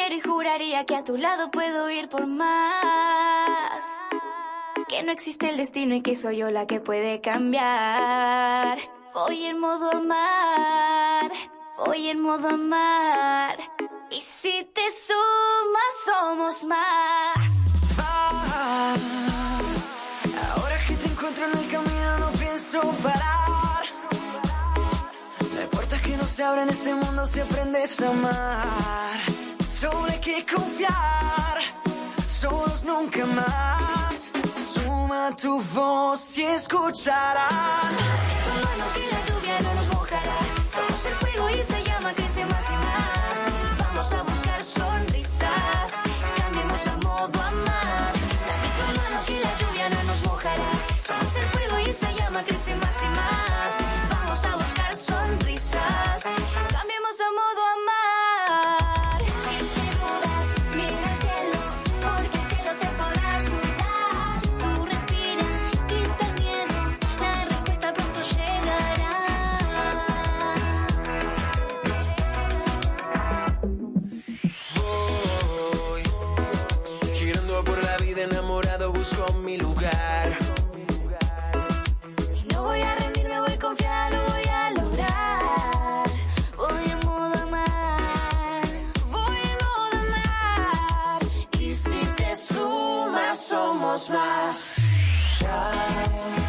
quiero y juraría que a tu lado puedo ir por más. Que no existe el destino y que soy yo la que puede cambiar. Voy en modo amar, voy en modo amar. Y si te sumas somos más. Ahora que te encuentro en el camino no pienso parar. No hay puertas que no se abren en este mundo si aprendes a amar. Solo hay que confiar, solos nunca más. Suma tu voz y escucharán. Tu mano que la lluvia no nos mojará. Somos el fuego y esta llama crece más y más. Vamos a buscar sonrisas, cambiemos a modo amar. Dame tu mano que la lluvia no nos mojará. Somos el fuego y esta llama crece más y más. Vamos a buscar sonrisas, cambiemos a modo amar. Si te dudas, mira al cielo, porque el cielo te podrá ayudar. Tú respira, quita el miedo, la respuesta pronto llegará. Voy girando por la vida enamorado, busco mi lugar. Y no voy a rendirme, voy a confiar, lo voy a lograr. Voy en modo amar, voy en modo amar. Y si te sumas somos más. Ya